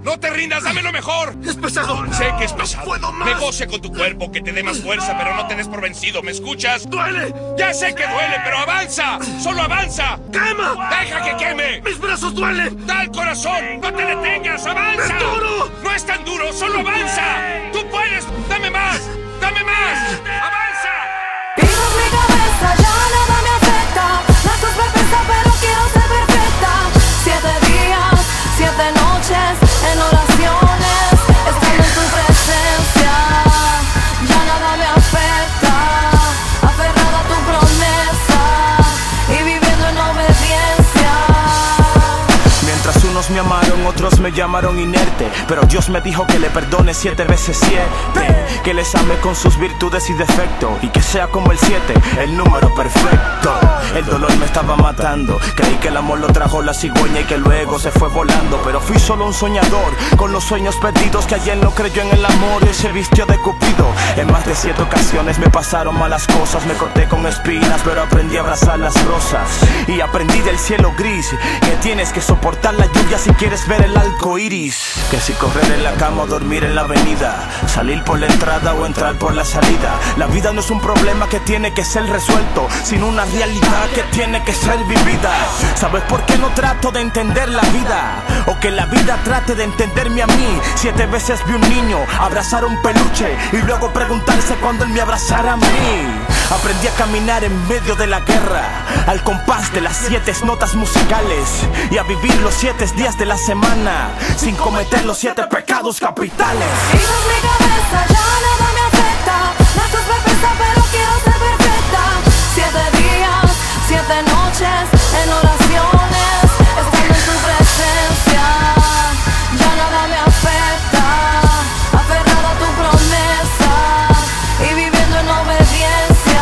¡No te rindas! ¡Dame lo mejor! ¡Es pesado! Sé que es pesado. ¡No puedo más! Negocia con tu cuerpo, que te dé más fuerza, pero no te des por vencido. ¿Me escuchas? ¡Duele! Ya sé que duele, pero avanza. ¡Solo avanza! ¡Quema! ¡Deja que queme! ¡Mis brazos duelen! ¡Da el corazón! ¡No te detengas! ¡Avanza! ¡Es duro! ¡No es tan duro! ¡Solo avanza! ¡Tú puedes! ¡Dame más! ¡Dame más! ¡Avanza! Pisos mi cabeza, ya nada me afecta. La cruz me pesa, pero quiero ser perfecta. 7 días, 7 noches en oraciones, estando en tu presencia. Ya nada me afecta, aferrada a tu promesa y viviendo en obediencia. Mientras unos me amaron, otros me llamaron inerte, pero Dios me dijo que le perdone 7 veces 7, que les ame con sus virtudes y defectos, y que sea como el 7, el número perfecto. El dolor me estaba matando, creí que el amor lo trajo la cigüeña y que luego se fue volando, pero fui solo un soñador, con los sueños perdidos, que ayer no creyó en el amor y se vistió de cupido. En más de 7 ocasiones me pasaron malas cosas, me corté con espinas, pero aprendí a abrazar las rosas, y aprendí del cielo gris, que tienes que soportar la lluvia si quieres ver el arco iris, que si correr en la cama o dormir en la avenida, salir por la entrada o entrar por la salida. La vida no es un problema que tiene que ser resuelto, sino una realidad que tiene que ser vivida. ¿Sabes por qué no trato de entender la vida? O que la vida trate de entenderme a mí. 7 veces vi un niño abrazar un peluche y luego preguntarse cuando él me abrazara a mí. Aprendí a caminar en medio de la guerra, al compás de las 7 notas musicales, y a vivir los 7 días de la semana sin cometer los 7 pecados capitales. Pisos mi cabeza, ya nada me afecta. La cruz me pesa, pero quiero ser perfecta. 7 días, 7 noches en oraciones, estando en tu presencia. Ya nada me afecta, aferrada a tu promesa y viviendo en obediencia.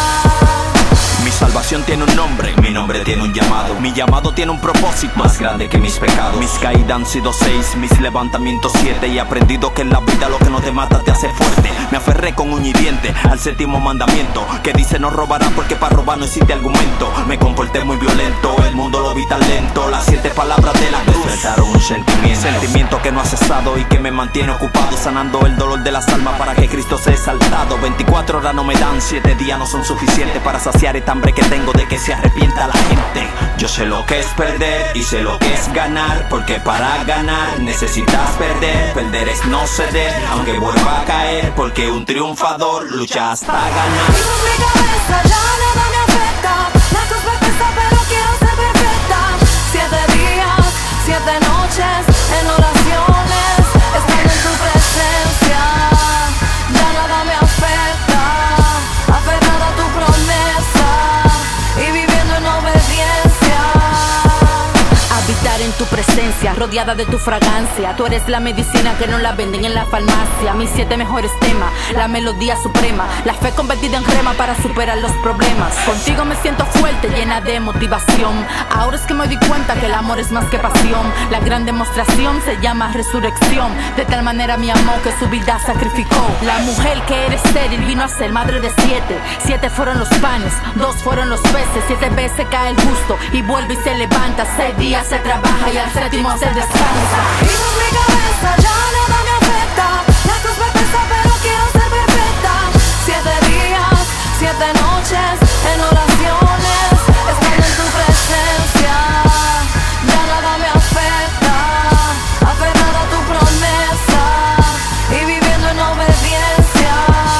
Mi salvación tiene un nombre, mi nombre tiene un llamado, mi llamado tiene un propósito más grande que mis pecados. Mis caídas han sido 6, mis levantamientos 7, y he aprendido que en la vida lo que no te mata te hace fuerte. Me aferré con uña y diente al 7º mandamiento, que dice no robarás, porque para robar no existe argumento. Me comporté muy violento, el mundo lo vi tan lento. Las 7 palabras de la cruz despertaron un sentimiento que no ha cesado y que me mantiene ocupado, sanando el dolor de las almas para que Cristo sea exaltado. 24 horas no me dan, 7 días no son suficientes para saciar esta hambre que tengo de que se arrepienta la gente. Yo sé lo que es perder y sé lo que es ganar, porque para ganar necesitas perder. Perder es no ceder, aunque vuelva a caer, porque un triunfador lucha hasta ganar. Pisos mi cabeza, ya nada me afecta. La cruz me pesa, pero quiero ser perfecta. 7 días, 7 noches en oraciones, estando en tu presencia. Ya nada me afecta, aferrada a tu promesa y viviendo en obediencia. Habitar en tu presencia, rodeada de tu fragancia. Tú eres la medicina que no la venden en la farmacia. Mis 7 mejores temas, la melodía suprema, la fe convertida en rema para superar los problemas. Contigo me siento fuerte, llena de motivación. Ahora es que me di cuenta que el amor es más que pasión. La gran demostración se llama resurrección. De tal manera me amó que su vida sacrificó. La mujer que era estéril vino a ser madre de 7. 7 fueron los panes, 2 fueron los peces. 7 veces cae el justo y vuelve y se levanta. 6 días se trabaja y al 7º se descansa. Pisos mi cabeza, ya nada me afecta. La cruz me pesa, pero quiero ser perfecta. 7 días, 7 noches en oraciones, estando en tu presencia. Ya nada me afecta, aferrada a tu promesa y viviendo en obediencia.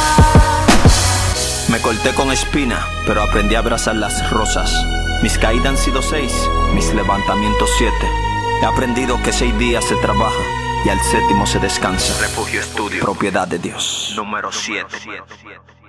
Me corté con espina, pero aprendí a abrazar las rosas. Mis caídas han sido 6, mis levantamientos 7. He aprendido que 6 días se trabaja y al 7º se descansa. Refugio Estudio. Propiedad de Dios. Número 7.